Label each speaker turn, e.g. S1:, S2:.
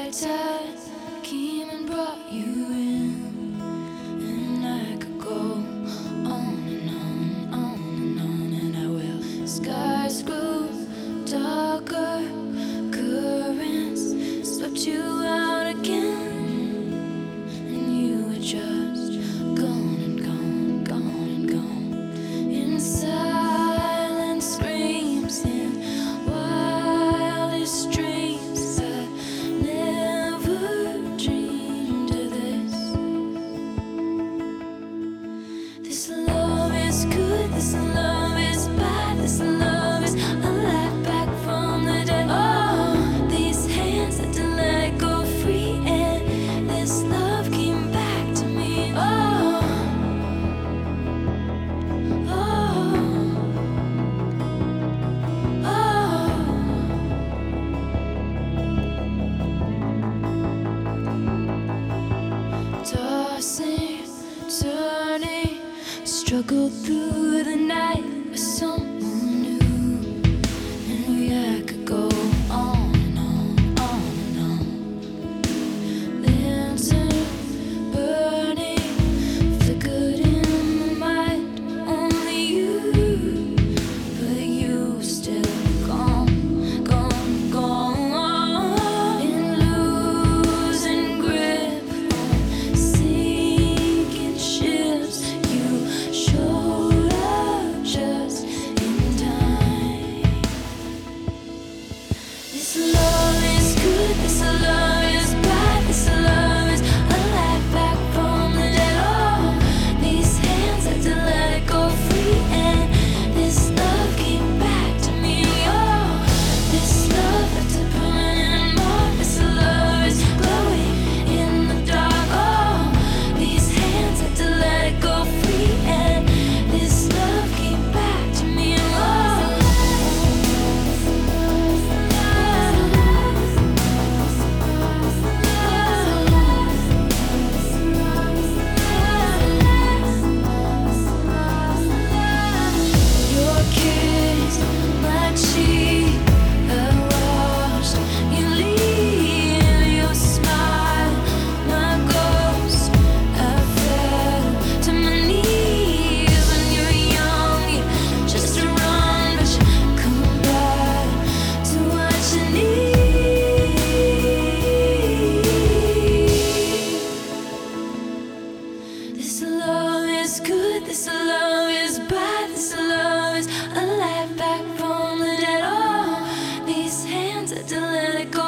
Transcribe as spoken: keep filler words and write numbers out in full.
S1: high tide came and brought you in, and I could go on and on, on and on, and I will. Skies grew darker, currents swept you out again, and you were just gone and gone, gone and gone. In silent screams, in wildest dreams, I never dreamed of this. This love is good, this love is bad, this love is alive back from the dead. Oh, these hands had to let it go free, and this love came back to me. Oh, oh, oh. Tossing, turning, struggled through the night with someone new, and we I could go on and on, on and on. Lantern burning, flickered in my mind, only you, but you still gone, gone, gone. In losing grip on sinking ships, you showed up just in time. This love is good, this love is bad, this love is alive back from the dead. Oh, these hands had to let it go free, and this love came back to me. Oh, this love had to burn and more. This love is glowing in the dark. Oh, these hands had to let it go free, and this love came back to me. Your kiss, my cheek, I watched you leave. Your smile, my ghost, I fell to my knees. When you're young, you just run, but you come back to what you need. This love is good, this love is bad, this love is alive back from the dead. Oh, these hands had to let it go.